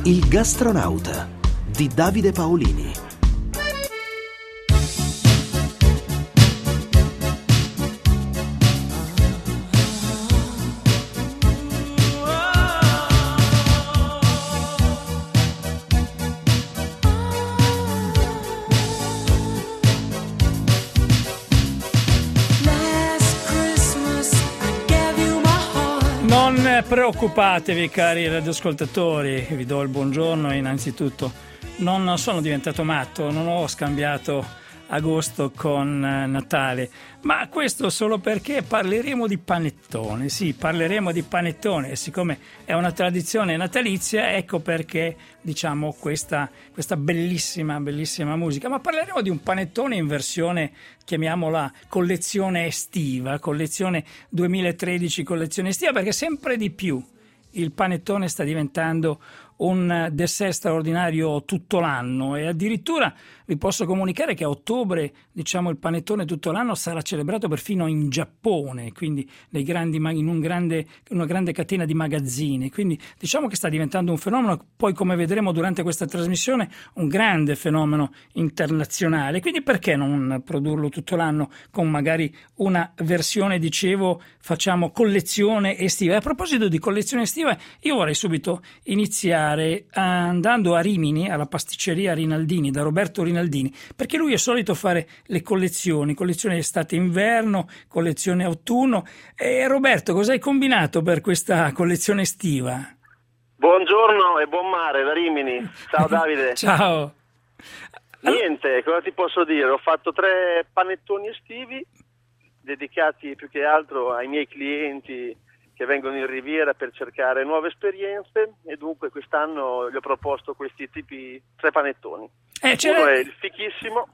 Il gastronauta di Davide Paolini. Non preoccupatevi cari radioascoltatori, vi do il buongiorno innanzitutto. Non sono diventato matto, non ho scambiato agosto con Natale, ma questo solo perché parleremo di panettone. Sì, parleremo di panettone e siccome è una tradizione natalizia, ecco perché diciamo questa bellissima musica. Ma parleremo di un panettone in versione, chiamiamola collezione estiva, collezione 2013, collezione estiva, perché sempre di più il panettone sta diventando un dessert straordinario tutto l'anno e addirittura vi posso comunicare che a ottobre, diciamo, il panettone tutto l'anno sarà celebrato perfino in Giappone, quindi in una grande catena di magazzini, quindi diciamo che sta diventando un fenomeno, poi come vedremo durante questa trasmissione, un grande fenomeno internazionale, quindi perché non produrlo tutto l'anno con magari una versione, dicevo, facciamo collezione estiva. E a proposito di collezione estiva, io vorrei subito iniziare andando a Rimini, alla pasticceria Rinaldini, da Roberto Rinaldini, perché lui è solito fare le collezioni estate-inverno, collezione autunno. E Roberto, cosa hai combinato per questa collezione estiva? Buongiorno e buon mare da Rimini. Ciao Davide. Ciao. Niente, cosa ti posso dire? Ho fatto 3 panettoni estivi dedicati più che altro ai miei clienti che vengono in Riviera per cercare nuove esperienze e dunque quest'anno gli ho proposto questi tipi 3 panettoni. Uno è il fichissimo,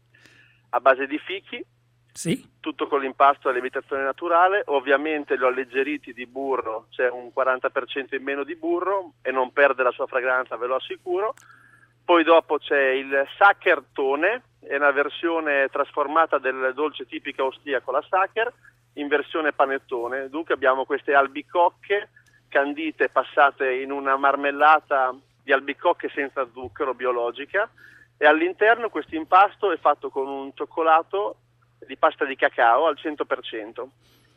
a base di fichi, sì, tutto con l'impasto a lievitazione naturale, ovviamente li ho alleggeriti di burro, c'è un 40% in meno di burro e non perde la sua fragranza, ve lo assicuro. Poi dopo c'è il sacchertone, è una versione trasformata del dolce tipico austriaco, la sacher, in versione panettone. Dunque abbiamo queste albicocche candite passate in una marmellata di albicocche senza zucchero, biologica, e all'interno questo impasto è fatto con un cioccolato di pasta di cacao al 100%.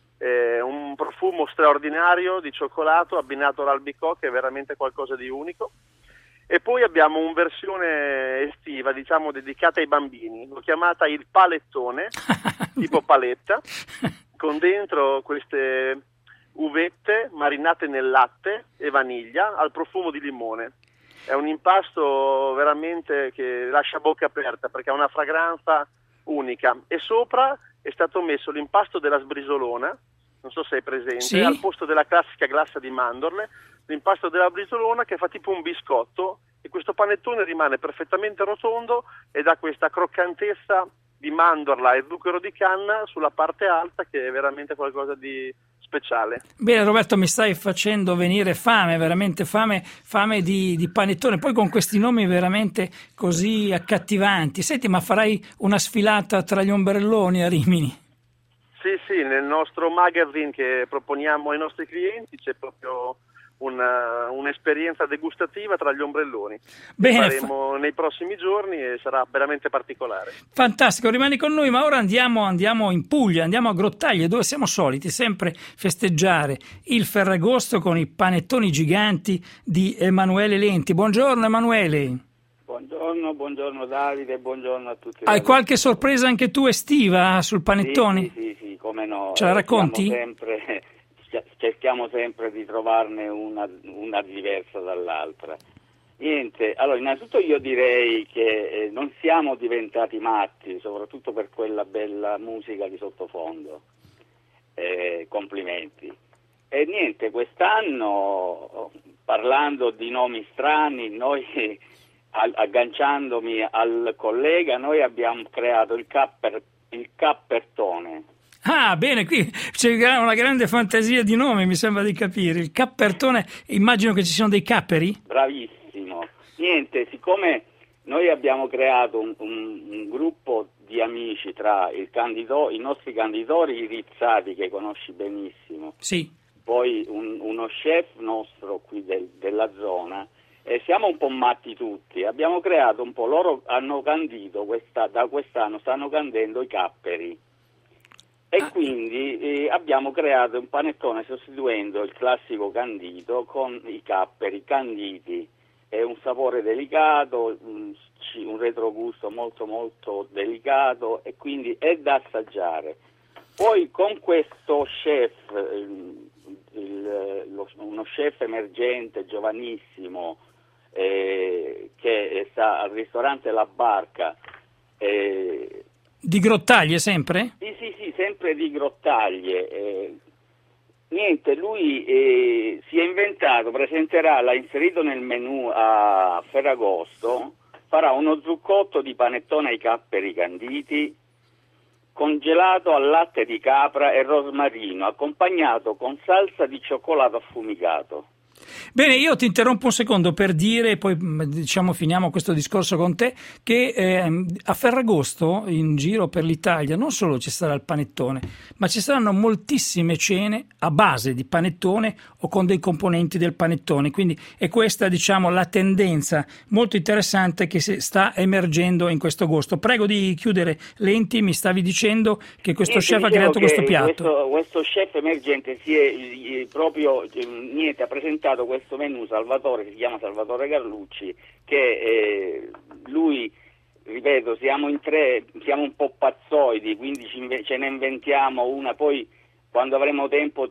Un profumo straordinario di cioccolato abbinato all'albicocche, è veramente qualcosa di unico. E poi abbiamo una versione estiva, diciamo, dedicata ai bambini, l'ho chiamata il palettone, tipo paletta, con dentro queste uvette marinate nel latte e vaniglia al profumo di limone. È un impasto veramente che lascia bocca aperta perché ha una fragranza unica e sopra è stato messo l'impasto della sbrisolona, non so se è presente, sì, al posto della classica glassa di mandorle, l'impasto della brisolona che fa tipo un biscotto e questo panettone rimane perfettamente rotondo e dà questa croccantezza di mandorla e zucchero di canna sulla parte alta che è veramente qualcosa di speciale. Bene Roberto, mi stai facendo venire fame, veramente fame di panettone, poi con questi nomi veramente così accattivanti. Senti, ma farai una sfilata tra gli ombrelloni a Rimini? Sì, nel nostro magazine che proponiamo ai nostri clienti c'è proprio un'esperienza degustativa tra gli ombrelloni. Bene, faremo nei prossimi giorni e sarà veramente particolare. Fantastico, rimani con noi, ma ora andiamo in Puglia, andiamo a Grottaglie, dove siamo soliti sempre festeggiare il Ferragosto con i panettoni giganti di Emanuele Lenti. Buongiorno Emanuele. Buongiorno Davide, buongiorno a tutti. Hai qualche sorpresa anche tu estiva sul panettone? Sì, come no. Ce la racconti? Cerchiamo sempre di trovarne una diversa dall'altra. Niente, allora innanzitutto io direi che non siamo diventati matti, soprattutto per quella bella musica di sottofondo. Complimenti. E niente, quest'anno, parlando di nomi strani, noi, agganciandomi al collega, noi abbiamo creato il cappertone. Ah, bene, qui c'è una grande fantasia di nome, mi sembra di capire. Il cappertone, immagino che ci siano dei capperi? Bravissimo. Niente, siccome noi abbiamo creato un gruppo di amici tra i nostri candidatori Rizzati, che conosci benissimo, sì, poi uno chef nostro qui della zona, siamo un po' matti tutti, abbiamo creato un po', loro hanno candito, da quest'anno stanno candendo i capperi e quindi abbiamo creato un panettone sostituendo il classico candito con i capperi canditi. È un sapore delicato, un retrogusto molto molto delicato e quindi è da assaggiare. Poi con questo chef, uno chef emergente, giovanissimo, che sta al ristorante La Barca. Di Grottaglie sempre? Sì, sempre di Grottaglie. Niente, lui si è inventato, l'ha inserito nel menù a Ferragosto, farà uno zuccotto di panettone ai capperi canditi, congelato al latte di capra e rosmarino, accompagnato con salsa di cioccolato affumicato. Bene, io ti interrompo un secondo per dire, poi finiamo questo discorso con te, che a Ferragosto in giro per l'Italia non solo ci sarà il panettone, ma ci saranno moltissime cene a base di panettone o con dei componenti del panettone, quindi è questa la tendenza molto interessante che sta emergendo in questo agosto. Prego di chiudere, Lenti, mi stavi dicendo che questo chef ha creato questo piatto. Questo chef emergente ha presentato questo menù Salvatore, che si chiama Salvatore Carlucci, che lui, ripeto, siamo in tre, siamo un po' pazzoidi, quindi ce ne inventiamo una, poi quando avremo tempo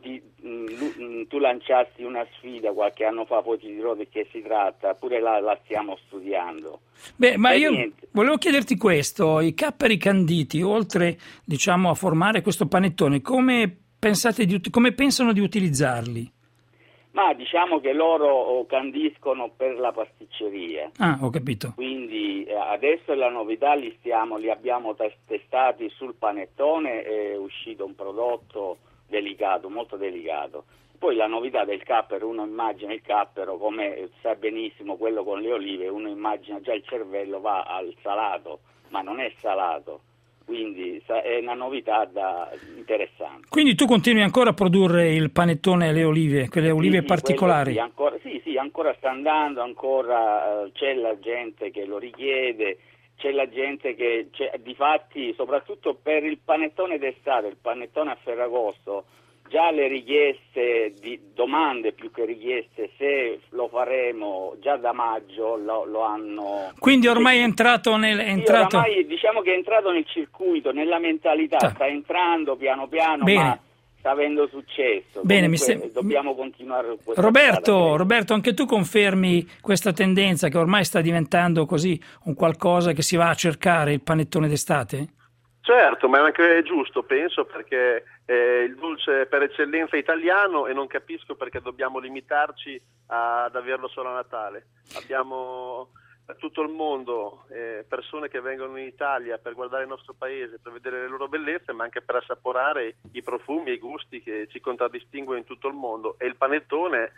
tu lanciasti una sfida qualche anno fa, poi ti dirò di che si tratta, pure la stiamo studiando. Beh, ma io volevo chiederti questo, i capperi canditi, oltre a formare questo panettone, come pensano di utilizzarli? Ma diciamo che loro candiscono per la pasticceria. Ah, ho capito. Quindi adesso la novità li abbiamo testati sul panettone, è uscito un prodotto delicato, molto delicato. Poi la novità del cappero, uno immagina il cappero come sa benissimo quello con le olive, uno immagina già il cervello va al salato, ma non è salato. Quindi è una novità interessante. Quindi tu continui ancora a produrre il panettone alle olive, quelle olive particolari? Ancora sta andando, ancora c'è la gente che lo richiede, c'è la gente che, difatti, soprattutto per il panettone d'estate, il panettone a Ferragosto, già le richieste di domande più che richieste, se lo faremo già da maggio lo hanno. Quindi ormai è entrato ormai diciamo che è entrato nel circuito, nella mentalità, sta entrando piano piano. Bene. Ma sta avendo successo. Bene, dobbiamo continuare. Roberto, anche tu confermi questa tendenza che ormai sta diventando così un qualcosa che si va a cercare, il panettone d'estate? Certo, ma è anche giusto, penso, perché è il dolce per eccellenza italiano e non capisco perché dobbiamo limitarci ad averlo solo a Natale. Abbiamo da tutto il mondo persone che vengono in Italia per guardare il nostro paese, per vedere le loro bellezze, ma anche per assaporare i profumi e i gusti che ci contraddistinguono in tutto il mondo. E il panettone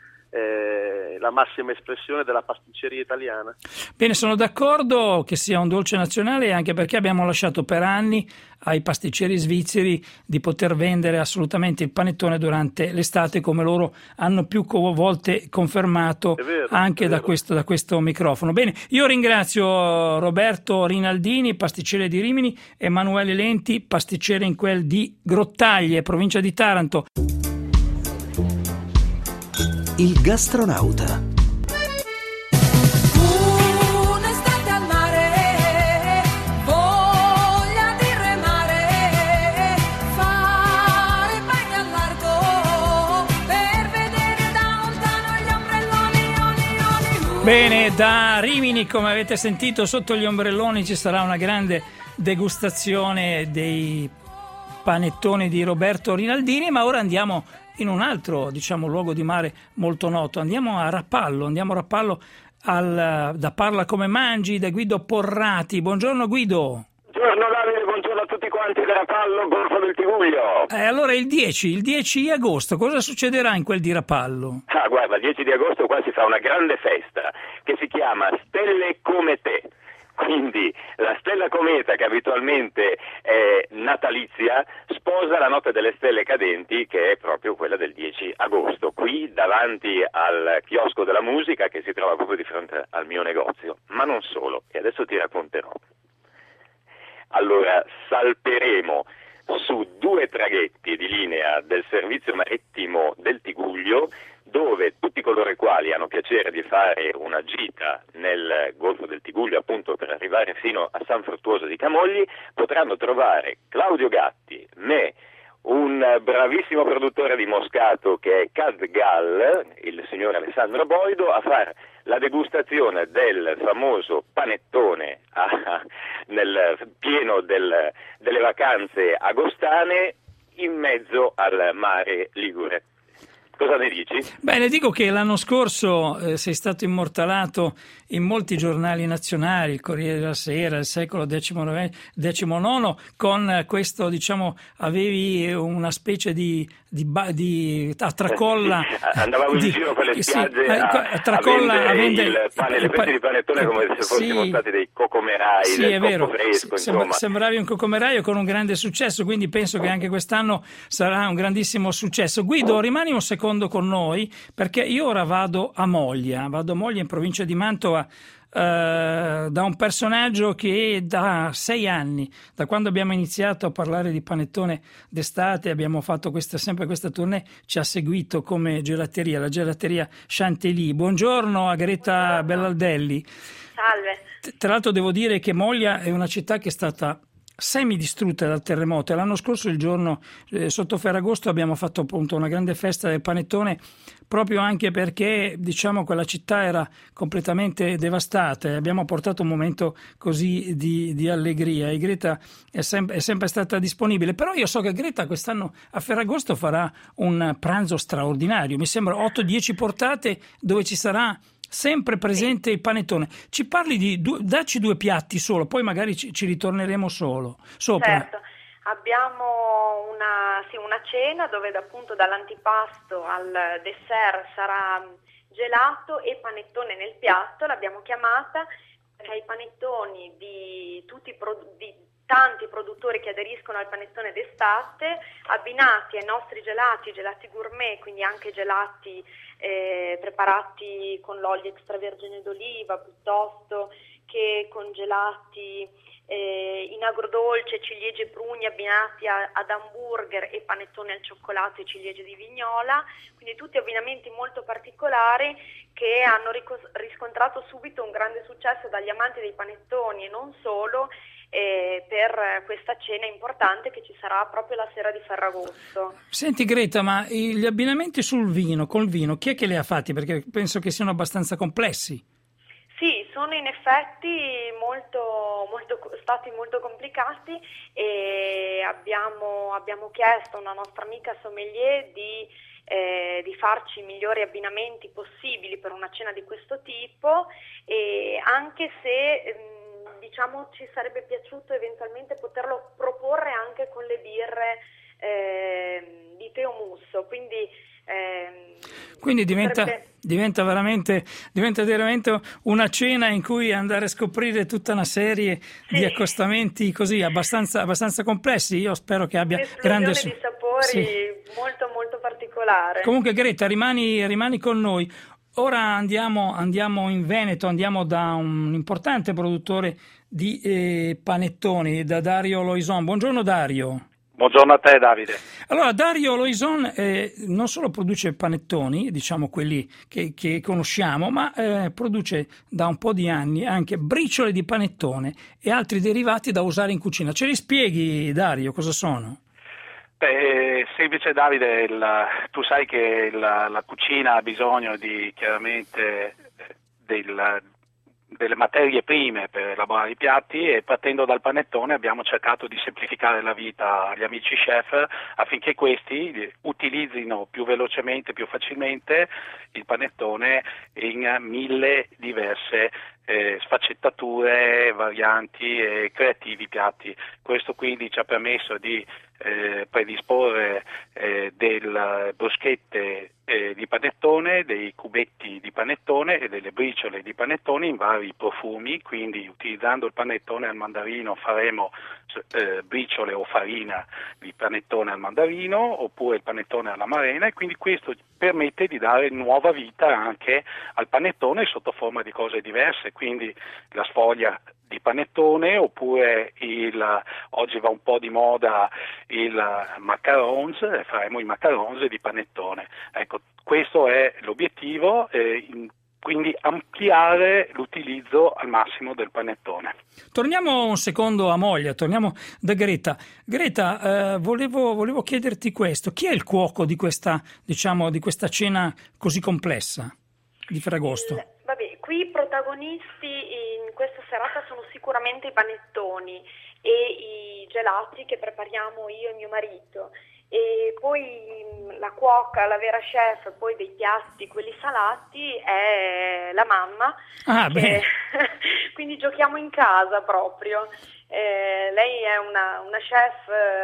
è la massima espressione della pasticceria italiana. Bene, sono d'accordo che sia un dolce nazionale, anche perché abbiamo lasciato per anni ai pasticceri svizzeri di poter vendere assolutamente il panettone durante l'estate, come loro hanno più volte confermato anche da questo microfono. Bene, io ringrazio Roberto Rinaldini, pasticcere di Rimini, Emanuele Lenti, pasticcere in quel di Grottaglie, provincia di Taranto. Il gastronauta. Un'estate al mare, voglia di remare, fare il bagno al largo per vedere da lontano gli ombrelloni. Bene, da Rimini, come avete sentito, sotto gli ombrelloni ci sarà una grande degustazione dei panettoni di Roberto Rinaldini, ma ora andiamo in un altro, luogo di mare molto noto. Andiamo a Rapallo da Parla Come Mangi, da Guido Porrati. Buongiorno Guido. Buongiorno Davide, buongiorno a tutti quanti da Rapallo, Golfo del Tiguglio. Allora il 10 agosto, cosa succederà in quel di Rapallo? Guarda, il 10 di agosto qua si fa una grande festa che si chiama Stelle Come Te. Quindi la stella cometa, che abitualmente è natalizia, sposa la notte delle stelle cadenti, che è proprio quella del 10 agosto, qui davanti al chiosco della musica che si trova proprio di fronte al mio negozio. Ma non solo, e adesso ti racconterò. Allora, salperemo su 2 traghetti di linea del servizio marittimo del Tigullio, dove tutti coloro i quali hanno piacere di fare una gita nel Golfo del Tigullio, appunto per arrivare fino a San Fruttuoso di Camogli, potranno trovare Claudio Gatti, me, un bravissimo produttore di Moscato che è Cadgal, il signor Alessandro Boido, a fare la degustazione del famoso panettone nel pieno delle vacanze agostane in mezzo al mare Ligure. Cosa ne dici? Beh, le dico che l'anno scorso sei stato immortalato in molti giornali nazionali, il Corriere della Sera, il Secolo XIX, con questo, diciamo, avevi una specie di tracolla. Andavamo in giro per le spiagge a vendere le fette di panettone come se fossimo stati dei cocomerai, sì, del è vero. cocco fresco, insomma. Sembravi un cocomeraio con un grande successo, quindi penso che anche quest'anno sarà un grandissimo successo. Guido, rimani un secondo con noi, perché io ora vado a Moglia in provincia di Mantova, da un personaggio che da 6 anni, da quando abbiamo iniziato a parlare di panettone d'estate, abbiamo fatto sempre questa tournée, ci ha seguito come gelateria, la gelateria Chantilly. Buongiorno a Greta Bellaldelli. Salve. Tra l'altro devo dire che Moglia è una città che è stata semidistrutta dal terremoto, e l'anno scorso, il giorno sotto Ferragosto, abbiamo fatto appunto una grande festa del panettone, proprio anche perché, diciamo, quella città era completamente devastata, e abbiamo portato un momento così di allegria, e Greta è sempre stata disponibile. Però io so che Greta quest'anno a Ferragosto farà un pranzo straordinario, mi sembra 8-10 portate, dove ci sarà sempre presente il panettone. Ci parli dacci 2 piatti solo, poi magari ci ritorneremo sopra. Certo, abbiamo una cena dove appunto dall'antipasto al dessert sarà gelato e panettone nel piatto, l'abbiamo chiamata perché i panettoni di tanti produttori che aderiscono al panettone d'estate, abbinati ai nostri gelati gourmet, quindi anche gelati preparati con l'olio extravergine d'oliva, piuttosto che con gelati in agrodolce, ciliegie e pruni abbinati ad hamburger e panettone al cioccolato e ciliegie di Vignola, quindi tutti abbinamenti molto particolari che hanno riscontrato subito un grande successo dagli amanti dei panettoni e non solo, per questa cena importante che ci sarà proprio la sera di Ferragosto. Senti Greta, ma gli abbinamenti col vino, chi è che li ha fatti? Perché penso che siano abbastanza complessi. Sì, sono in effetti stati molto complicati, e abbiamo chiesto a una nostra amica sommelier di farci i migliori abbinamenti possibili per una cena di questo tipo, e anche se diciamo ci sarebbe piaciuto eventualmente poterlo proporre anche con le birre di Teo Musso, quindi diventa veramente una cena in cui andare a scoprire tutta una serie di accostamenti così abbastanza complessi. Io spero che abbia grande di sapori molto molto particolare. Comunque Greta, rimani con noi. Ora andiamo in Veneto, andiamo da un importante produttore di panettoni, da Dario Loison. Buongiorno Dario. Buongiorno a te Davide. Allora, Dario Loison non solo produce panettoni, diciamo quelli che conosciamo, ma produce da un po' di anni anche briciole di panettone e altri derivati da usare in cucina. Ce li spieghi, Dario, cosa sono? Semplice Davide, tu sai che la cucina ha bisogno di chiaramente delle materie prime per elaborare i piatti, e partendo dal panettone abbiamo cercato di semplificare la vita agli amici chef affinché questi utilizzino più velocemente, più facilmente il panettone in 1000 diverse sfaccettature, varianti e creativi piatti. Questo quindi ci ha permesso di predisporre delle bruschette di panettone, dei cubetti di di panettone e delle briciole di panettone in vari profumi, quindi utilizzando il panettone al mandarino faremo briciole o farina di panettone al mandarino oppure il panettone all'amarena, e quindi questo permette di dare nuova vita anche al panettone sotto forma di cose diverse, quindi la sfoglia di panettone oppure oggi va un po' di moda il macarons, faremo i macarons di panettone. Ecco, questo è l'obiettivo, quindi ampliare l'utilizzo al massimo del panettone. Torniamo un secondo a Moglia, torniamo da Greta. Greta, volevo chiederti questo: chi è il cuoco di questa cena così complessa di Ferragosto? Qui i protagonisti in questa serata sono sicuramente i panettoni e i gelati che prepariamo io e mio marito, e poi la cuoca, la vera chef poi dei piatti, quelli salati, è la mamma. Quindi giochiamo in casa proprio. Lei è una chef,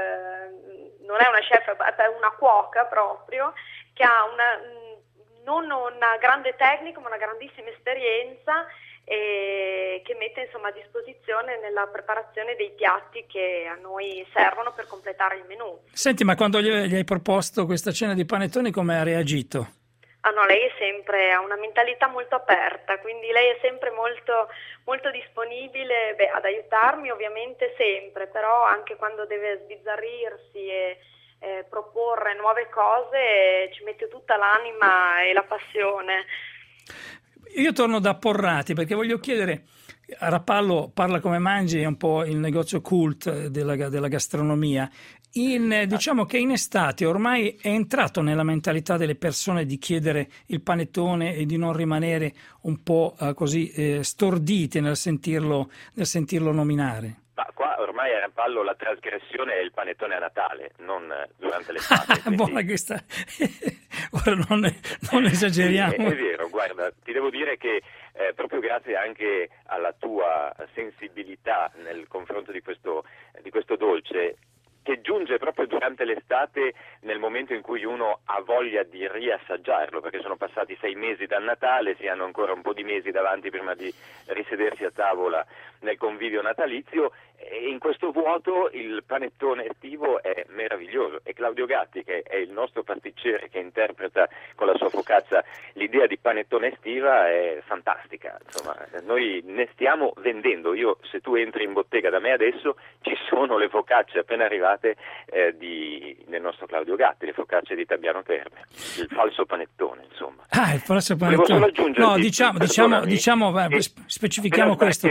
non è una chef, è una cuoca proprio, che ha non una grande tecnica ma una grandissima esperienza, che mette insomma a disposizione nella preparazione dei piatti che a noi servono per completare il menù. Senti, ma quando gli hai proposto questa cena di panettoni, come ha reagito? No, lei ha una mentalità molto aperta, quindi lei è sempre molto, molto disponibile ad aiutarmi, ovviamente sempre, però anche quando deve sbizzarrirsi e proporre nuove cose ci mette tutta l'anima e la passione. Io torno da Porrati perché voglio chiedere, a Rapallo Parla come mangi è un po' il negozio cult della gastronomia. Diciamo che in estate ormai è entrato nella mentalità delle persone di chiedere il panettone e di non rimanere un po' così stordite nel sentirlo nominare. Ma qua ormai a Rapallo la trasgressione è il panettone a Natale, non durante l'estate. Quindi... Buona questa. Ora non esageriamo. È vero, guarda, ti devo dire che proprio grazie anche alla tua sensibilità nel confronto di questo dolce, che giunge proprio durante l'estate, nel momento in cui uno ha voglia di riassaggiarlo, perché sono passati 6 mesi dal Natale, si hanno ancora un po' di mesi davanti prima di risedersi a tavola nel convivio natalizio, e in questo vuoto il panettone estivo è meraviglioso, e Claudio Gatti, che è il nostro pasticcere che interpreta con la sua focaccia l'idea di panettone estiva, è fantastica. Insomma, noi ne stiamo vendendo. Se tu entri in bottega da me adesso, ci sono le focacce appena arrivate nel nostro Claudio Gatti, le focacce di Tabiano Terme, il falso panettone, insomma. Il falso panettone. No, specifichiamo questo.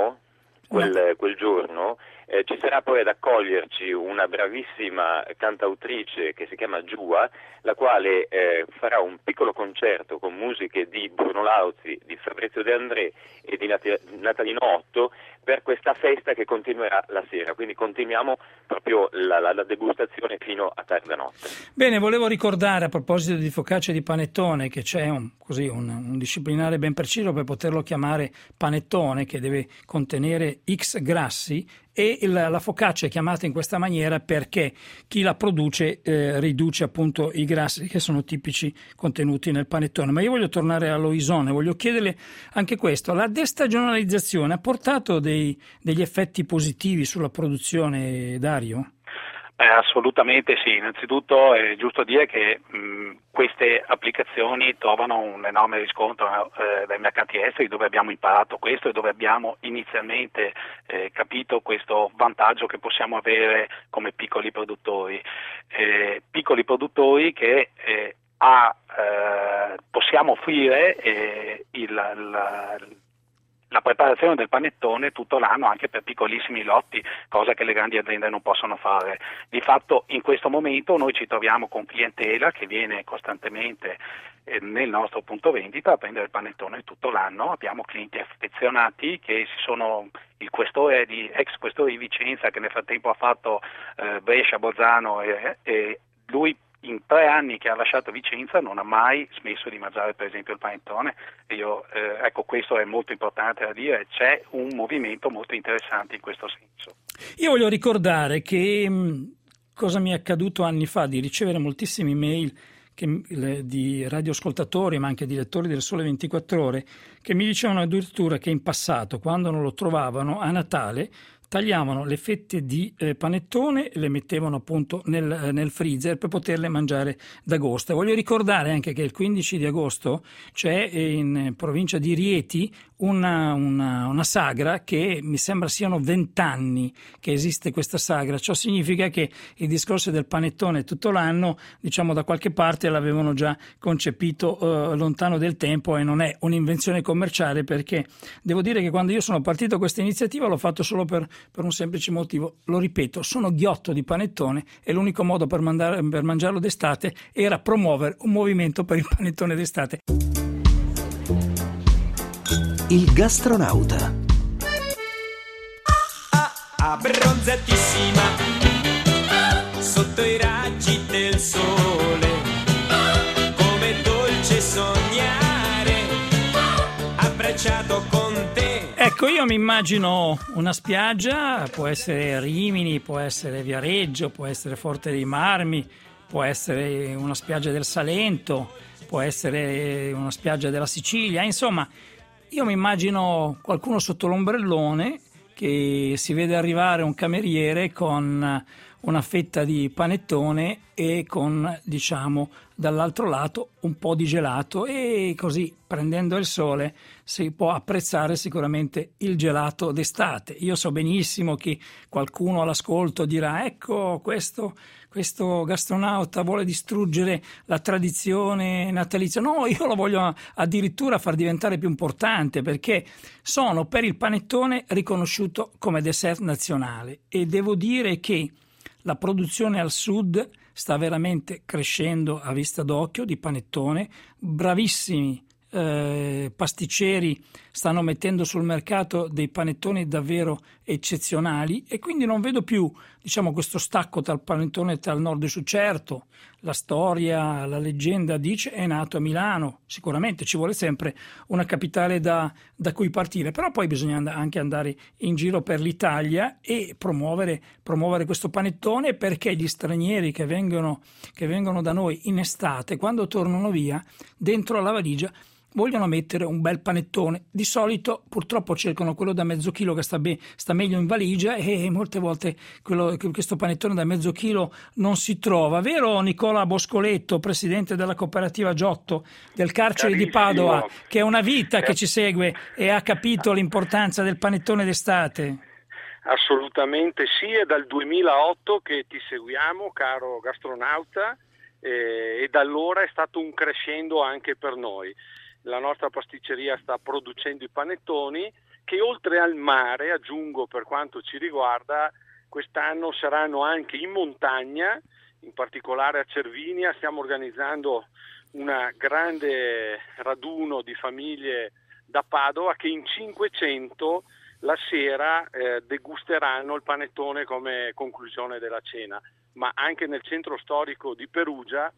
Quel giorno ci sarà poi ad accoglierci una bravissima cantautrice che si chiama Giua, la quale farà un piccolo concerto con musiche di Bruno Lauzi, di Fabrizio De André e di Natalino Otto per questa festa che continuerà la sera, quindi continuiamo proprio la degustazione fino a tarda notte. Bene, volevo ricordare a proposito di focaccia e di panettone che c'è un disciplinare ben preciso per poterlo chiamare panettone, che deve contenere X grassi, e la focaccia è chiamata in questa maniera perché chi la produce riduce appunto i grassi che sono tipici contenuti nel panettone. Ma io voglio tornare a Loisone, voglio chiederle anche questo: la destagionalizzazione ha portato degli effetti positivi sulla produzione, Dario? Assolutamente sì. Innanzitutto è giusto dire che queste applicazioni trovano un enorme riscontro dai mercati esteri, dove abbiamo imparato questo e dove abbiamo inizialmente capito questo vantaggio che possiamo avere come piccoli produttori che possiamo offrire la preparazione del panettone tutto l'anno anche per piccolissimi lotti, cosa che le grandi aziende non possono fare. Di fatto in questo momento noi ci troviamo con clientela che viene costantemente nel nostro punto vendita a prendere il panettone tutto l'anno. Abbiamo clienti affezionati che ex questore di Vicenza, che nel frattempo ha fatto Brescia, Bolzano, e lui in 3 anni che ha lasciato Vicenza non ha mai smesso di mangiare per esempio il panettone. Ecco, questo è molto importante da dire, c'è un movimento molto interessante in questo senso. Io voglio ricordare che cosa mi è accaduto anni fa, di ricevere moltissime email di radioascoltatori, ma anche di lettori del Sole 24 Ore, che mi dicevano addirittura che in passato, quando non lo trovavano, a Natale tagliavano le fette di panettone e le mettevano appunto nel freezer per poterle mangiare d'agosto. E voglio ricordare anche che il 15 di agosto c'è in provincia di Rieti una sagra che mi sembra siano 20 anni che esiste questa sagra. Ciò significa che il discorso del panettone tutto l'anno, diciamo, da qualche parte l'avevano già concepito lontano del tempo, e non è un'invenzione commerciale, perché devo dire che quando io sono partito con questa iniziativa l'ho fatto solo per un semplice motivo. Lo ripeto, sono ghiotto di panettone e l'unico modo per mangiarlo d'estate era promuovere un movimento per il panettone d'estate. Il gastronauta. Abbronzatissima sotto i raggi del sole, come dolce sognare abbracciato con te. Ecco, io mi immagino una spiaggia, può essere Rimini, può essere Viareggio, può essere Forte dei Marmi, può essere una spiaggia del Salento, può essere una spiaggia della Sicilia, insomma. Io mi immagino qualcuno sotto l'ombrellone che si vede arrivare un cameriere con una fetta di panettone e con, diciamo, dall'altro lato un po' di gelato, e così, prendendo il sole, si può apprezzare sicuramente il gelato d'estate. Io so benissimo che qualcuno all'ascolto dirà: ecco, questo gastronauta vuole distruggere la tradizione natalizia. No, io lo voglio addirittura far diventare più importante, perché sono per il panettone riconosciuto come dessert nazionale, e devo dire che la produzione al sud sta veramente crescendo a vista d'occhio di panettone. Bravissimi pasticceri stanno mettendo sul mercato dei panettoni davvero eccezionali, e quindi non vedo più, diciamo, questo stacco tra il panettone tra il nord e il sud. Certo, la storia, la leggenda dice è nato a Milano, sicuramente ci vuole sempre una capitale da cui partire, però poi bisogna anche andare in giro per l'Italia e promuovere questo panettone, perché gli stranieri che vengono da noi in estate, quando tornano via, dentro alla valigia vogliono mettere un bel panettone. Di solito purtroppo cercano quello da mezzo chilo che sta meglio in valigia, e molte volte questo panettone da mezzo chilo non si trova. Vero Nicola Boscoletto, presidente della cooperativa Giotto del carcere di Padova, che è una vita che ci segue e ha capito l'importanza del panettone d'estate? Assolutamente sì, è dal 2008 che ti seguiamo, caro gastronauta, e da allora è stato un crescendo anche per noi. La nostra pasticceria sta producendo i panettoni che, oltre al mare, aggiungo per quanto ci riguarda, quest'anno saranno anche in montagna, in particolare a Cervinia. Stiamo organizzando una grande raduno di famiglie da Padova che in 500 la sera degusteranno il panettone come conclusione della cena. Ma anche nel centro storico di Perugia,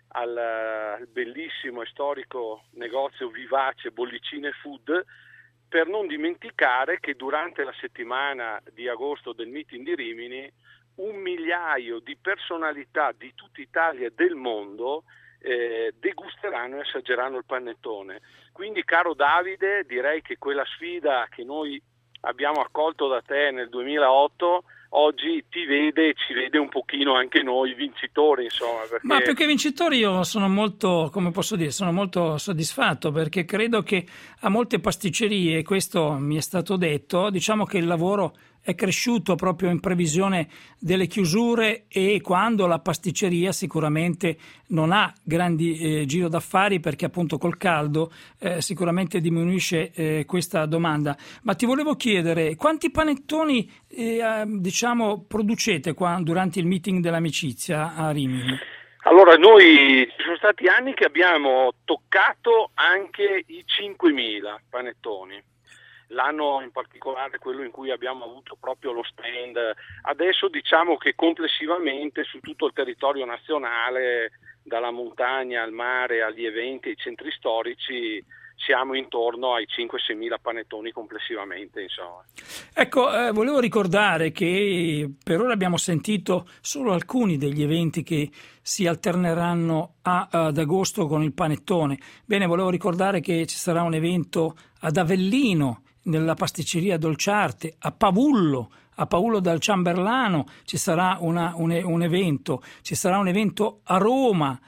al bellissimo e storico negozio Vivace Bollicine Food, per non dimenticare che durante la settimana di agosto del meeting di Rimini 1 migliaio di personalità di tutta Italia e del mondo degusteranno e assaggeranno il panettone. Quindi, caro Davide, direi che quella sfida che noi abbiamo accolto da te nel 2008 oggi ci vede un pochino anche noi vincitori, insomma. Perché... Ma più che vincitori io sono molto, come posso dire, sono molto soddisfatto, perché credo che a molte pasticcerie, questo mi è stato detto, diciamo che il lavoro è cresciuto proprio in previsione delle chiusure, e quando la pasticceria sicuramente non ha grandi giro d'affari, perché appunto col caldo sicuramente diminuisce questa domanda. Ma ti volevo chiedere, quanti panettoni diciamo producete qua durante il meeting dell'amicizia a Rimini? Allora, noi ci sono stati anni che abbiamo toccato anche i 5.000 panettoni. L'anno in particolare, quello in cui abbiamo avuto proprio lo stand. Adesso diciamo che complessivamente su tutto il territorio nazionale dalla montagna al mare agli eventi, ai centri storici, siamo intorno ai 5-6 mila panettoni complessivamente, insomma. Ecco, volevo ricordare che per ora abbiamo sentito solo alcuni degli eventi che si alterneranno ad agosto con il panettone. Bene, volevo ricordare che ci sarà un evento ad Avellino, nella pasticceria Dolciarte, a Pavullo dal Ciamberlano ci sarà un evento, ci sarà un evento a Roma,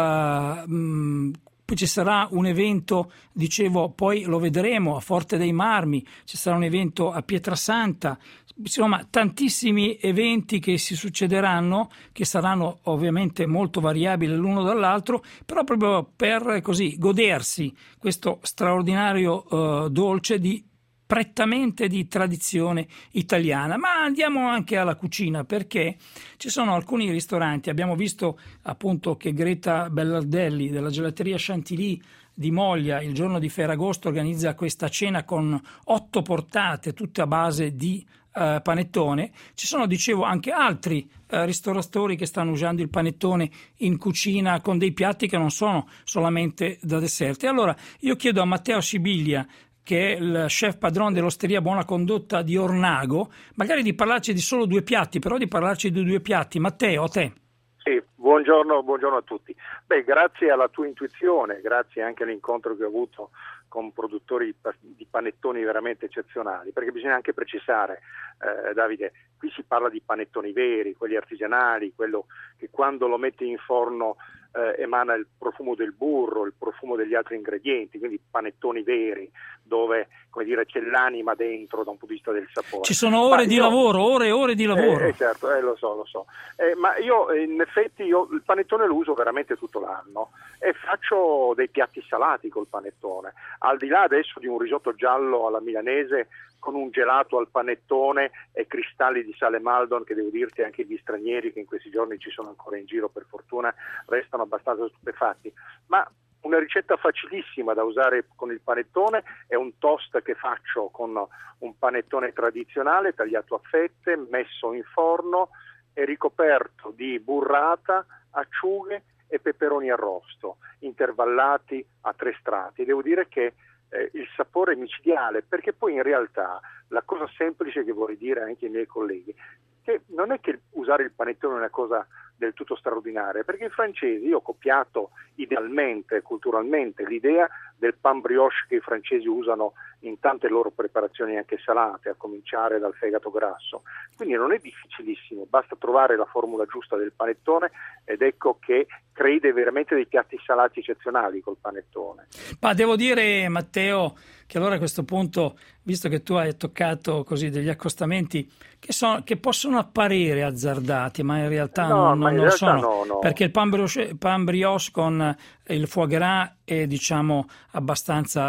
poi ci sarà un evento, dicevo, poi lo vedremo, a Forte dei Marmi, ci sarà un evento a Pietrasanta, insomma tantissimi eventi che si succederanno, che saranno ovviamente molto variabili l'uno dall'altro, però proprio per così godersi questo straordinario dolce prettamente di tradizione italiana. Ma andiamo anche alla cucina, perché ci sono alcuni ristoranti. Abbiamo visto appunto che Greta Bellardelli della gelateria Chantilly di Moglia il giorno di Ferragosto organizza questa cena con 8 portate tutte a base di panettone. Ci sono, dicevo, anche altri ristoratori che stanno usando il panettone in cucina con dei piatti che non sono solamente da dessert. E allora io chiedo a Matteo Sibiglia, che è il chef padron dell'Osteria Buona Condotta di Ornago, magari di parlarci di solo 2 piatti, però di parlarci di 2 piatti. Matteo, a te. Sì, buongiorno a tutti. Grazie alla tua intuizione, grazie anche all'incontro che ho avuto con produttori di panettoni veramente eccezionali, perché bisogna anche precisare, Davide, qui si parla di panettoni veri, quelli artigianali, quello che quando lo metti in forno emana il profumo del burro, il profumo degli altri ingredienti, quindi panettoni veri, dove, come dire, c'è l'anima dentro da un punto di vista del sapore. Ci sono ore di lavoro, ore di lavoro. Certo, lo so. Ma io in effetti il panettone lo uso veramente tutto l'anno e faccio dei piatti salati col panettone, al di là adesso di un risotto giallo alla milanese con un gelato al panettone e cristalli di sale Maldon, che devo dirti anche gli stranieri che in questi giorni ci sono ancora in giro per fortuna restano abbastanza stupefatti. Ma una ricetta facilissima da usare con il panettone è un toast che faccio con un panettone tradizionale tagliato a fette, messo in forno e ricoperto di burrata, acciughe e peperoni arrosto, intervallati a 3 strati. Devo dire che il sapore è micidiale, perché poi in realtà la cosa semplice che vorrei dire anche ai miei colleghi, che non è che usare il panettone è una cosa del tutto straordinaria, perché i francesi, io ho copiato idealmente, culturalmente, l'idea del pan brioche che i francesi usano in tante loro preparazioni anche salate, a cominciare dal fegato grasso. Quindi non è difficilissimo, basta trovare la formula giusta del panettone ed ecco che crei veramente dei piatti salati eccezionali col panettone. Ma devo dire, Matteo, che allora a questo punto, visto che tu hai toccato così degli accostamenti che possono apparire azzardati, ma in realtà non sono, no. Perché il pan brioche con il foie gras è, diciamo, abbastanza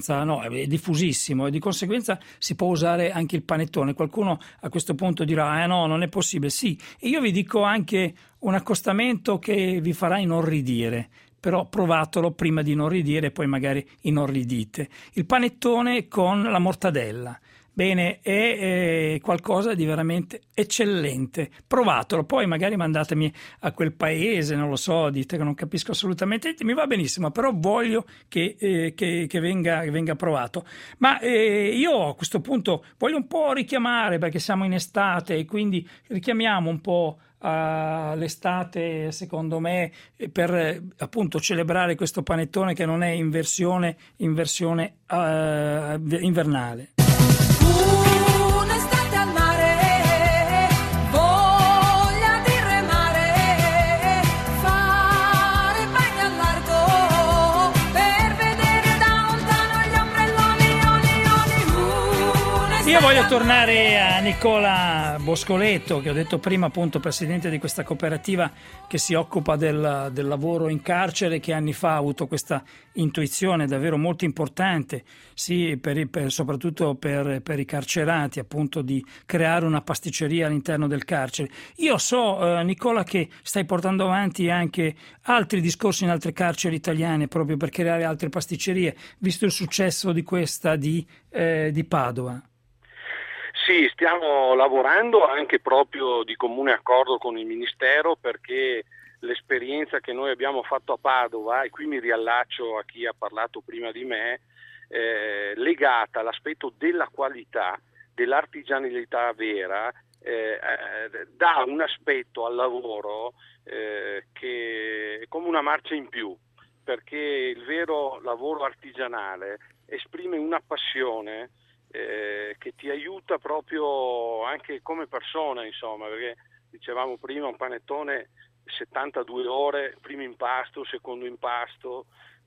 è diffusissimo e di conseguenza si può usare anche il panettone. Qualcuno a questo punto dirà no, non è possibile. Sì, e io vi dico anche un accostamento che vi farà inorridire, però provatelo prima di inorridire e poi magari inorridite. Il panettone con la mortadella. Bene, è qualcosa di veramente eccellente. Provatelo, poi magari mandatemi a quel paese, non lo so, dite che non capisco assolutamente, mi va benissimo, però voglio che venga provato. Ma io a questo punto voglio un po' richiamare, perché siamo in estate e quindi richiamiamo un po' l'estate, secondo me, per appunto celebrare questo panettone che non è in versione invernale. Un'estate al mare, voglia di remare, fare bagno al largo, per vedere da lontano gli ombrelloni. Io voglio tornare a Nicola Boscoletto, che ho detto prima, appunto presidente di questa cooperativa che si occupa del lavoro in carcere, che anni fa ha avuto questa intuizione davvero molto importante, sì, soprattutto per i carcerati, appunto, di creare una pasticceria all'interno del carcere. Io so, Nicola, che stai portando avanti anche altri discorsi in altre carceri italiane proprio per creare altre pasticcerie, visto il successo di questa di Padova. Sì, stiamo lavorando anche proprio di comune accordo con il Ministero, perché l'esperienza che noi abbiamo fatto a Padova, e qui mi riallaccio a chi ha parlato prima di me, legata all'aspetto della qualità, dell'artigianalità vera, dà un aspetto al lavoro che è come una marcia in più, perché il vero lavoro artigianale esprime una passione che ti aiuta proprio anche come persona, insomma, perché dicevamo prima un panettone 72 ore, primo impasto, secondo impasto,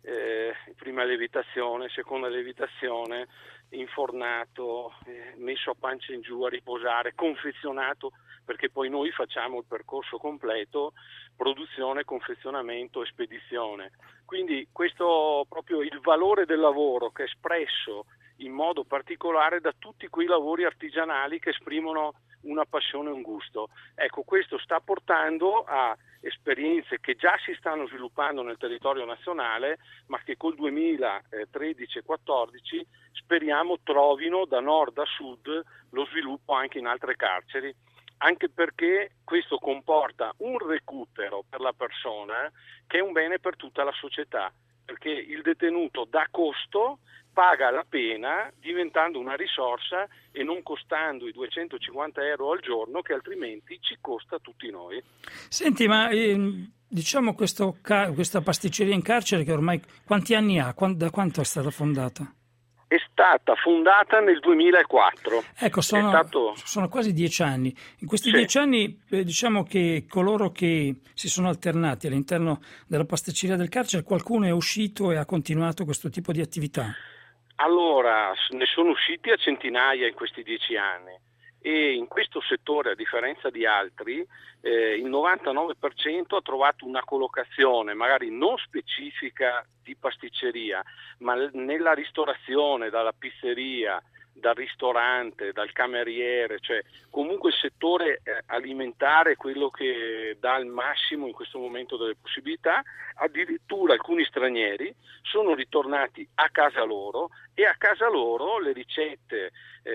prima lievitazione, seconda lievitazione, infornato, messo a pancia in giù a riposare, confezionato, perché poi noi facciamo il percorso completo, produzione, confezionamento e spedizione. Quindi questo proprio il valore del lavoro che è espresso in modo particolare da tutti quei lavori artigianali che esprimono una passione e un gusto. Ecco, questo sta portando a esperienze che già si stanno sviluppando nel territorio nazionale, ma che col 2013 e 2014 speriamo trovino da nord a sud lo sviluppo anche in altre carceri, anche perché questo comporta un recupero per la persona che è un bene per tutta la società, perché il detenuto dà costo, paga la pena diventando una risorsa e non costando i 250 euro al giorno che altrimenti ci costa a tutti noi. Senti, ma diciamo questa pasticceria in carcere che ormai quanti anni ha? Da quanto è stata fondata? È stata fondata nel 2004. Ecco, sono quasi 10 anni. In questi 10 anni diciamo che coloro che si sono alternati all'interno della pasticceria del carcere, qualcuno è uscito e ha continuato questo tipo di attività? Allora, ne sono usciti a centinaia in questi 10 anni e in questo settore, a differenza di altri, il 99% ha trovato una collocazione magari non specifica di pasticceria, ma nella ristorazione, dalla pizzeria, dal ristorante, dal cameriere, cioè comunque il settore alimentare è quello che dà il massimo in questo momento delle possibilità. Addirittura alcuni stranieri sono ritornati a casa loro e a casa loro le ricette,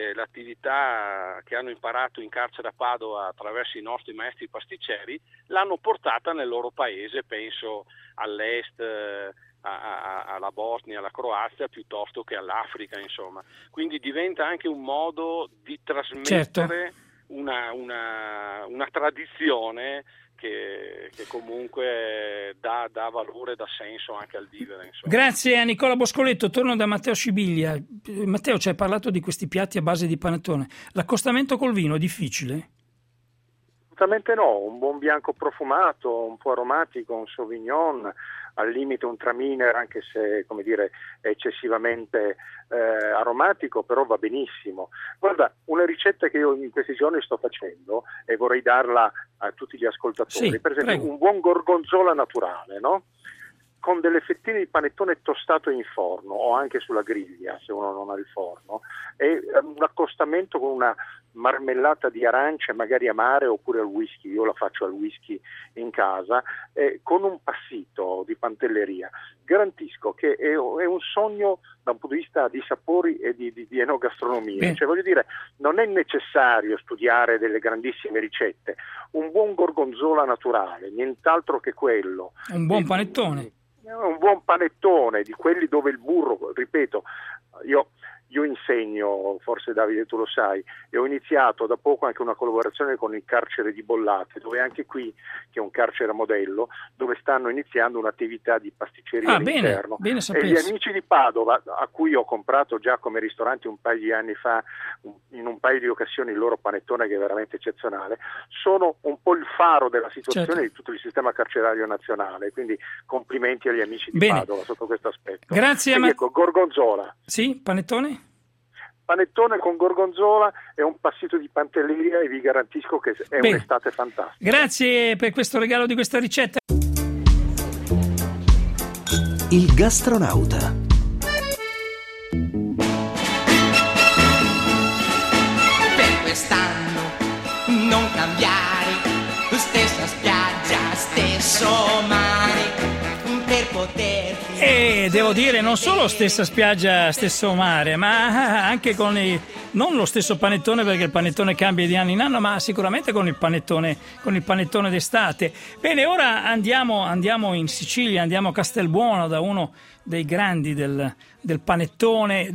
l'attività che hanno imparato in carcere a Padova attraverso i nostri maestri pasticceri l'hanno portata nel loro paese, penso all'est, alla Bosnia, alla Croazia, piuttosto che all'Africa, insomma. Quindi diventa anche un modo di trasmettere una tradizione che comunque dà valore, dà senso anche al vivere, insomma. Grazie a Nicola Boscoletto. Torno da Matteo Scibiglia. Matteo, ci hai parlato di questi piatti a base di panettone. L'accostamento col vino è difficile? Assolutamente no, un buon bianco profumato, un po' aromatico, un Sauvignon, al limite un Traminer, anche se, come dire, è eccessivamente aromatico, però va benissimo. Guarda, una ricetta che io in questi giorni sto facendo e vorrei darla a tutti gli ascoltatori, sì, per esempio prego. Un buon gorgonzola naturale, no? Con delle fettine di panettone tostato in forno o anche sulla griglia se uno non ha il forno, e un accostamento con una marmellata di arance magari amare oppure al whisky, io la faccio al whisky in casa, con un passito di pantelleria. Garantisco che è un sogno da un punto di vista di sapori e di enogastronomia. Cioè, voglio dire, non è necessario studiare delle grandissime ricette, un buon gorgonzola naturale, nient'altro che quello. Un buon panettone. Un buon panettone, di quelli dove il burro, ripeto, io insegno, forse Davide tu lo sai, e ho iniziato da poco anche una collaborazione con il carcere di Bollate, dove anche qui, che è un carcere a modello, dove stanno iniziando un'attività di pasticceria all'interno. Bene E gli amici di Padova, a cui ho comprato già come ristorante un paio di anni fa, in un paio di occasioni, il loro panettone, che è veramente eccezionale, sono un po' il faro della situazione di tutto il sistema carcerario nazionale, quindi complimenti agli amici di Padova sotto questo aspetto. Grazie. Ecco, gorgonzola. Sì, panettone? Panettone con gorgonzola e un passito di pantelleria, e vi garantisco che è un'estate fantastica. Grazie per questo regalo di questa ricetta. Il gastronauta. Per quest'anno non cambiare, stessa spiaggia, stesso mare, per poter diverti. E devo dire, non solo stessa spiaggia, stesso mare, ma anche con non lo stesso panettone, perché il panettone cambia di anno in anno, ma sicuramente con il panettone d'estate. Bene, ora andiamo in Sicilia, andiamo a Castelbuono, da uno dei grandi del panettone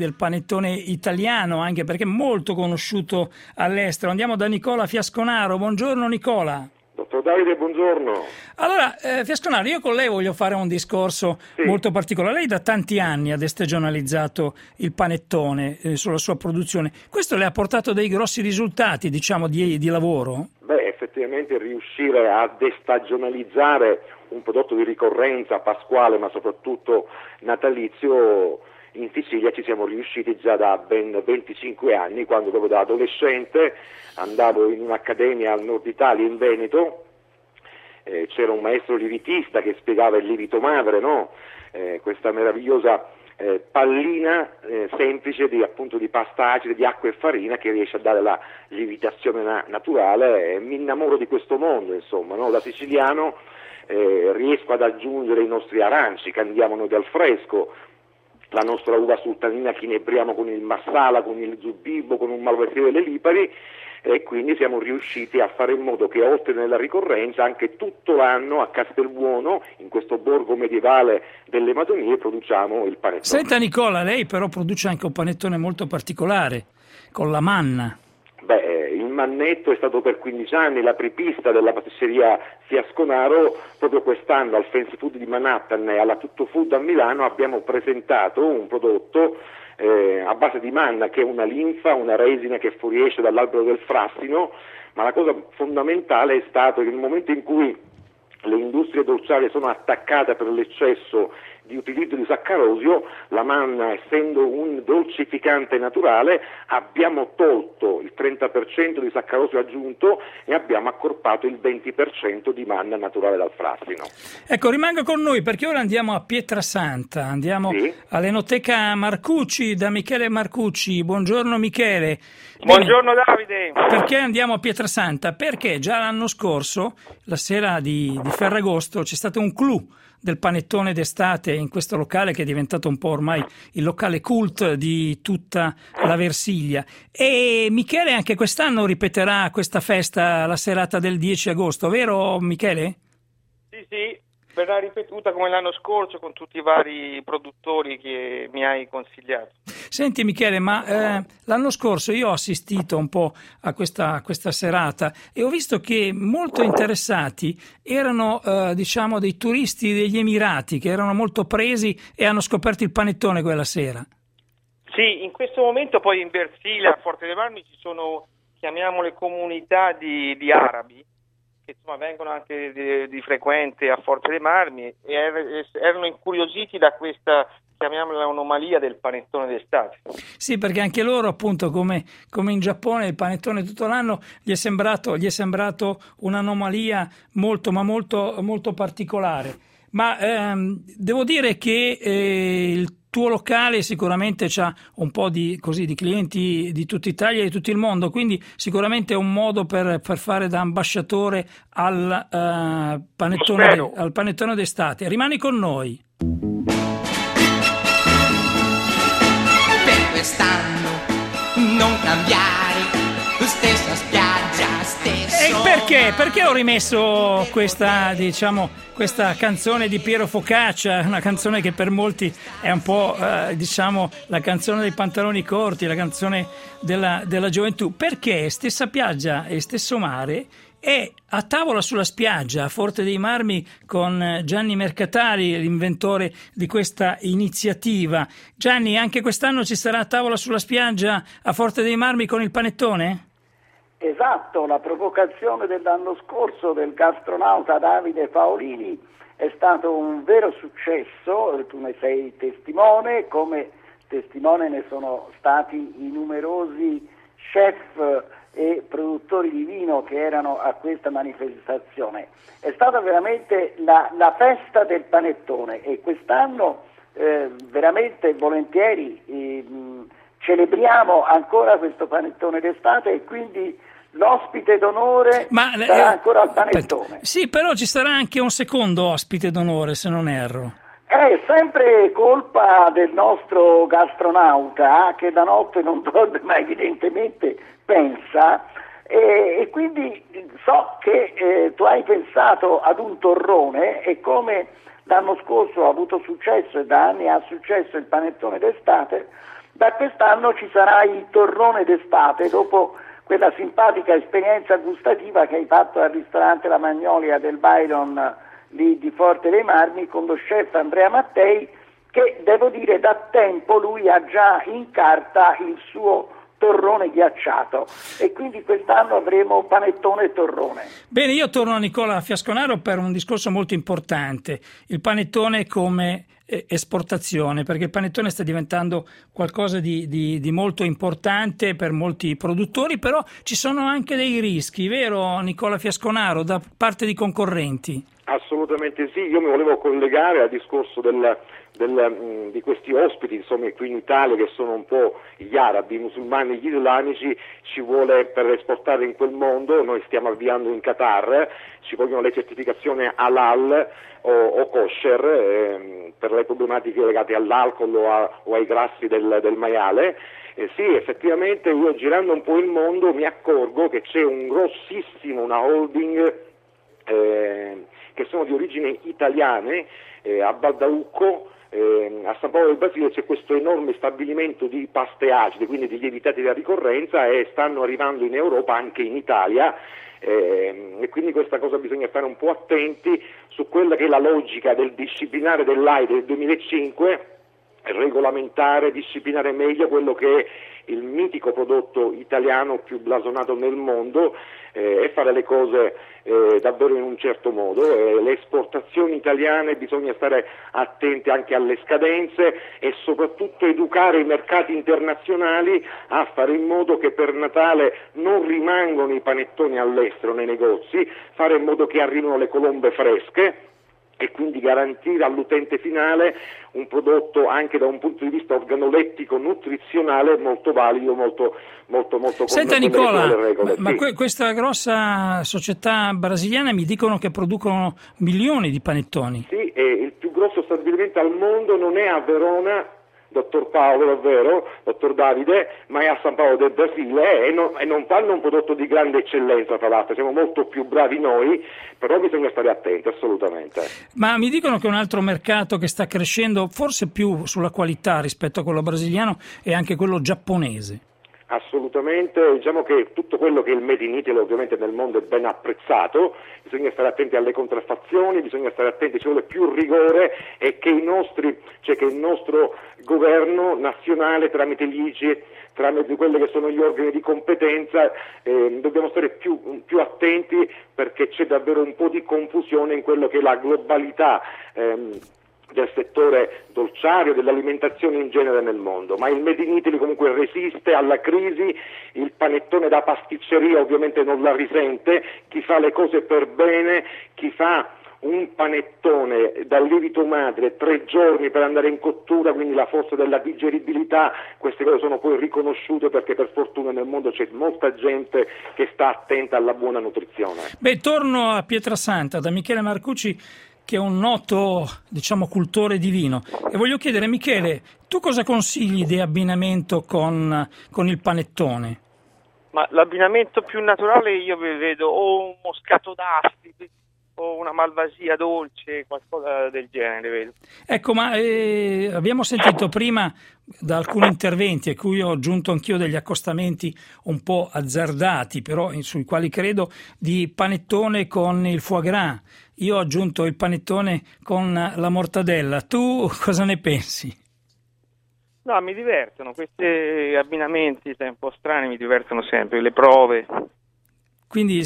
italiano, anche perché molto conosciuto all'estero. Andiamo da Nicola Fiasconaro. Buongiorno Nicola. Dottor Davide, buongiorno. Allora, Fiasconaro, io con lei voglio fare un discorso molto particolare. Lei da tanti anni ha destagionalizzato il panettone sulla sua produzione. Questo le ha portato dei grossi risultati, diciamo, di lavoro? Beh, effettivamente riuscire a destagionalizzare un prodotto di ricorrenza pasquale, ma soprattutto natalizio, in Sicilia ci siamo riusciti già da ben 25 anni, quando proprio da adolescente andavo in un'accademia al nord Italia, in Veneto, c'era un maestro lievitista che spiegava il lievito madre, no? Questa meravigliosa pallina semplice di pasta acida, di acqua e farina, che riesce a dare la lievitazione naturale, e mi innamoro di questo mondo, insomma, no? Da siciliano riesco ad aggiungere i nostri aranci che andiamo noi dal fresco, la nostra uva sultanina che inebriamo con il marsala, con il zubibbo, con un malvasia delle lipari, e quindi siamo riusciti a fare in modo che oltre nella ricorrenza anche tutto l'anno a Castelbuono, in questo borgo medievale delle Madonie, produciamo il panettone. Senta Nicola, lei però produce anche un panettone molto particolare, con la manna. Beh, il Mannetto è stato per 15 anni l'apripista della pasticceria Fiasconaro. Proprio quest'anno al Fancy Food di Manhattan e alla Tutto Food a Milano abbiamo presentato un prodotto a base di manna, che è una linfa, una resina che fuoriesce dall'albero del frassino, ma la cosa fondamentale è stato che nel momento in cui le industrie dolciarie sono attaccate per l'eccesso di utilizzo di saccarosio, la manna, essendo un dolcificante naturale, abbiamo tolto il 30% di saccarosio aggiunto e abbiamo accorpato il 20% di manna naturale dal frassino. Ecco, rimanga con noi, perché ora andiamo a Pietrasanta, andiamo all'Enoteca Marcucci, da Michele Marcucci. Buongiorno Michele. Buongiorno Davide. Perché andiamo a Pietrasanta? Perché già l'anno scorso, la sera di Ferragosto, c'è stato un clou del panettone d'estate in questo locale, che è diventato un po' ormai il locale cult di tutta la Versilia. E Michele anche quest'anno ripeterà questa festa la serata del 10 agosto, vero Michele? Sì, verrà ripetuta come l'anno scorso con tutti i vari produttori che mi hai consigliato. Senti Michele, ma l'anno scorso io ho assistito un po' a questa serata e ho visto che molto interessati erano dei turisti degli Emirati, che erano molto presi e hanno scoperto il panettone quella sera. Sì, in questo momento poi in Versilia, a Forte dei Marmi, ci sono, chiamiamole, comunità di arabi che insomma vengono anche di frequente a Forte dei Marmi e erano incuriositi da questa, chiamiamola, anomalia del panettone d'estate. Sì, perché anche loro, appunto, come in Giappone, il panettone tutto l'anno gli è sembrato un'anomalia molto, ma molto, molto particolare. Ma devo dire che il tuo locale sicuramente c'ha un po' di clienti di tutta Italia e di tutto il mondo, quindi sicuramente è un modo per fare da ambasciatore al panettone d'estate. Rimani con noi. Per quest'anno non cambiare, stessa spiaggia, stesso. E perché? Perché ho rimesso questa canzone di Piero Focaccia, una canzone che per molti è un po' la canzone dei pantaloni corti, la canzone della gioventù, perché stessa piaggia e stesso mare è a tavola sulla spiaggia a Forte dei Marmi con Gianni Mercatari, l'inventore di questa iniziativa. Gianni, anche quest'anno ci sarà a tavola sulla spiaggia a Forte dei Marmi con il panettone? Esatto, la provocazione dell'anno scorso del gastronauta Davide Paolini è stato un vero successo, tu ne sei testimone, come testimone ne sono stati i numerosi chef e produttori di vino che erano a questa manifestazione. È stata veramente la festa del panettone e quest'anno veramente volentieri celebriamo ancora questo panettone d'estate e quindi l'ospite d'onore sarà ancora al panettone. Sì, però ci sarà anche un secondo ospite d'onore, se non erro. È sempre colpa del nostro gastronauta che da notte non dorme, ma evidentemente pensa, e quindi so che tu hai pensato ad un torrone, e come l'anno scorso ha avuto successo e da anni ha successo il panettone d'estate, da quest'anno ci sarà il torrone d'estate, dopo quella simpatica esperienza gustativa che hai fatto al ristorante La Magnolia del Byron lì di Forte dei Marmi con lo chef Andrea Mattei, che devo dire da tempo lui ha già in carta il suo torrone ghiacciato, e quindi quest'anno avremo panettone e torrone. Bene, io torno a Nicola Fiasconaro per un discorso molto importante, il panettone come esportazione, perché il panettone sta diventando qualcosa di molto importante per molti produttori, però ci sono anche dei rischi, vero Nicola Fiasconaro, da parte di concorrenti? Assolutamente sì, io mi volevo collegare al discorso di questi ospiti, insomma, qui in Italia, che sono un po' gli arabi, i musulmani, gli islamici. Ci vuole, per esportare in quel mondo, noi stiamo avviando in Qatar, ci vogliono le certificazioni halal o kosher per le problematiche legate all'alcol o ai grassi del maiale. Sì, effettivamente io girando un po' il mondo mi accorgo che c'è una holding che sono di origine italiane, a Baldaucco, a San Paolo del Brasile c'è questo enorme stabilimento di paste acide, quindi di lievitati da ricorrenza, e stanno arrivando in Europa, anche in Italia, e quindi questa cosa bisogna stare un po' attenti su quella che è la logica del disciplinare dell'AIDE del 2005, regolamentare, disciplinare meglio quello che è il mitico prodotto italiano più blasonato nel mondo, e fare le cose davvero in un certo modo. Le esportazioni italiane bisogna stare attenti anche alle scadenze e soprattutto educare i mercati internazionali a fare in modo che per Natale non rimangano i panettoni all'estero nei negozi, fare in modo che arrivino le colombe fresche, e quindi garantire all'utente finale un prodotto anche da un punto di vista organolettico, nutrizionale molto valido, molto Senta Nicola, ma sì. Questa grossa società brasiliana mi dicono che producono milioni di panettoni. Sì, e il più grosso stabilimento al mondo non è a Verona, dottor Paolo, davvero, dottor Davide, ma è a San Paolo del Brasile, e non fanno un prodotto di grande eccellenza, tra l'altro, siamo molto più bravi noi, però bisogna stare attenti, assolutamente. Ma mi dicono che un altro mercato che sta crescendo, forse più sulla qualità rispetto a quello brasiliano, è anche quello giapponese. Assolutamente, diciamo che tutto quello che è il Made in Italy ovviamente nel mondo è ben apprezzato, bisogna stare attenti alle contraffazioni, bisogna stare attenti, ci vuole più rigore, e che il nostro governo nazionale tramite l'IGE, tramite quelli che sono gli organi di competenza, dobbiamo stare più attenti, perché c'è davvero un po' di confusione in quello che è la globalità del settore dolciario, dell'alimentazione in genere nel mondo, ma il Made in Italy comunque resiste alla crisi, il panettone da pasticceria ovviamente non la risente, chi fa le cose per bene, chi fa un panettone dal lievito madre 3 giorni per andare in cottura, quindi la forza della digeribilità, queste cose sono poi riconosciute, perché per fortuna nel mondo c'è molta gente che sta attenta alla buona nutrizione. Torno a Pietrasanta da Michele Marcucci, che è un noto, cultore di vino, e voglio chiedere, Michele, tu cosa consigli di abbinamento con il panettone? Ma l'abbinamento più naturale io vedo o un moscato d'asti o una malvasia dolce, qualcosa del genere, vedo. Ecco, ma abbiamo sentito prima da alcuni interventi, a cui ho aggiunto anch'io degli accostamenti un po' azzardati, però sui quali credo, di panettone con il foie gras. Io ho aggiunto il panettone con la mortadella. Tu cosa ne pensi? No, mi divertono, questi abbinamenti un po' strani mi divertono sempre, le prove. Quindi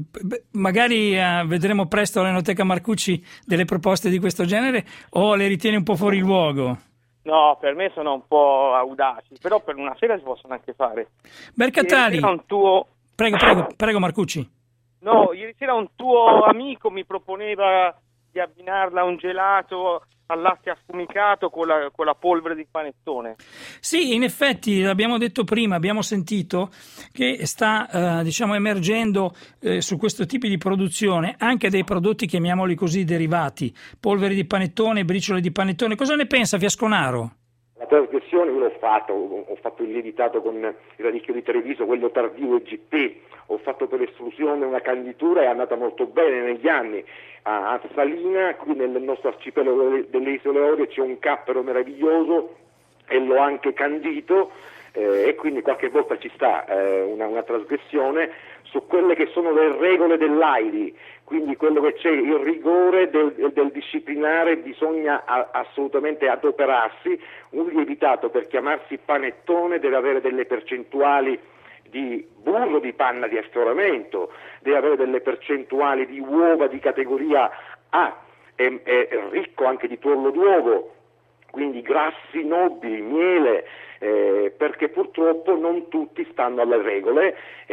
magari vedremo presto all'Enoteca Marcucci delle proposte di questo genere, o le ritieni un po' fuori luogo? No, per me sono un po' audaci, però per una sera si possono anche fare. Mercatali, prego Marcucci. No, ieri sera un tuo amico mi proponeva di di abbinarla a un gelato al latte affumicato con la polvere di panettone. Sì, in effetti l'abbiamo detto prima, abbiamo sentito che sta emergendo su questo tipo di produzione anche dei prodotti, chiamiamoli così, derivati, polvere di panettone, briciole di panettone. Cosa ne pensa Fiasconaro? La trasgressione l'ho fatto il lievitato con il radicchio di Treviso, quello tardivo EGP, ho fatto per esclusione una canditura, è andata molto bene negli anni. A Salina, qui nel nostro arcipelago delle Isole Orie, c'è un cappero meraviglioso e l'ho anche candito, e quindi qualche volta ci sta una trasgressione su quelle che sono le regole dell'AIRI, quindi quello che c'è, il rigore del disciplinare, bisogna assolutamente adoperarsi. Un lievitato, per chiamarsi panettone, deve avere delle percentuali di burro di panna di afforamento, deve avere delle percentuali di uova di categoria A, è ricco anche di tuorlo d'uovo, quindi grassi nobili, miele, perché purtroppo non tutti stanno alle regole,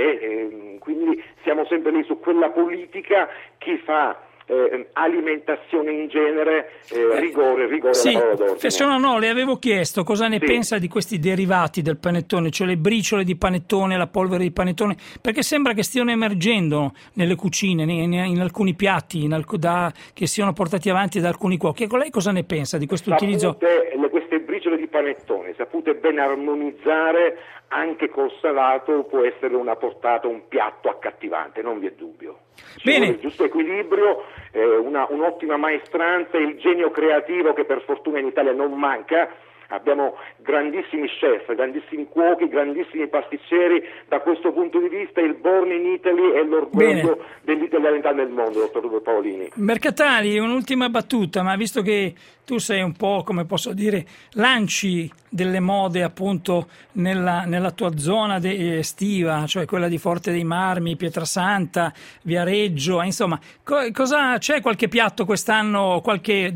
e quindi siamo sempre lì su quella politica, chi fa alimentazione in genere, rigore sì, alla parola d'ordine. No, le avevo chiesto cosa ne pensa di questi derivati del panettone, cioè le briciole di panettone, la polvere di panettone, perché sembra che stiano emergendo nelle cucine, in alcuni piatti, che siano portati avanti da alcuni cuochi. Ecco, lei cosa ne pensa di questo utilizzo? Queste briciole di panettone, sapute ben armonizzare anche col salato, può essere una portata, un piatto accattivante, non vi è dubbio. Bene. Il giusto equilibrio, un'ottima maestranza, il genio creativo che per fortuna in Italia non manca. Abbiamo grandissimi chef, grandissimi cuochi, grandissimi pasticceri. Da questo punto di vista il Born in Italy è l'orgoglio dell'italianità nel mondo, dottor Ugo Paolini. Mercatali, un'ultima battuta, ma visto che tu sei un po', come posso dire, lanci delle mode appunto nella tua zona estiva, cioè quella di Forte dei Marmi, Pietrasanta, Viareggio, insomma, cosa c'è qualche piatto quest'anno, qualche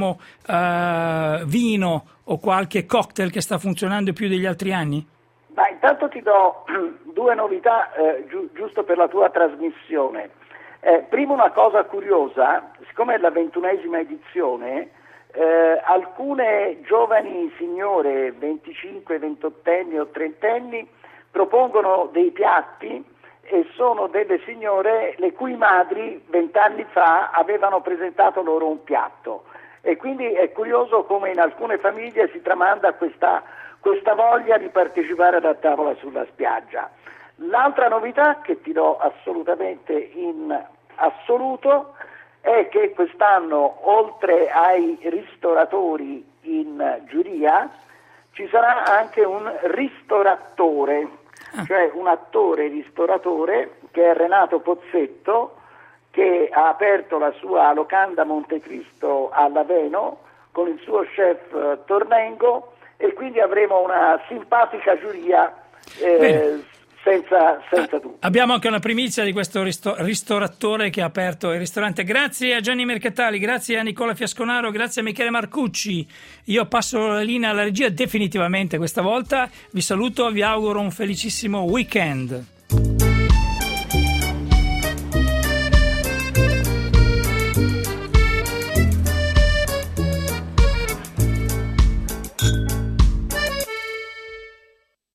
vino o qualche cocktail che sta funzionando più degli altri anni? Ma intanto ti do due novità giusto per la tua trasmissione. Prima una cosa curiosa, siccome è la 21esima edizione, alcune giovani signore 25, 28enni o 30enni propongono dei piatti e sono delle signore le cui madri 20 anni fa avevano presentato loro un piatto. E quindi è curioso come in alcune famiglie si tramanda questa voglia di partecipare alla tavola sulla spiaggia. L'altra novità che ti do assolutamente in assoluto è che quest'anno, oltre ai ristoratori in giuria, ci sarà anche un ristoratore, cioè un attore ristoratore che è Renato Pozzetto, che ha aperto la sua locanda Montecristo all'Aveno con il suo chef Tornengo, e quindi avremo una simpatica giuria senza dubbio. Abbiamo anche una primizia di questo ristoratore che ha aperto il ristorante. Grazie a Gianni Mercatali, grazie a Nicola Fiasconaro, grazie a Michele Marcucci. Io passo la linea alla regia definitivamente questa volta. Vi saluto, vi auguro un felicissimo weekend.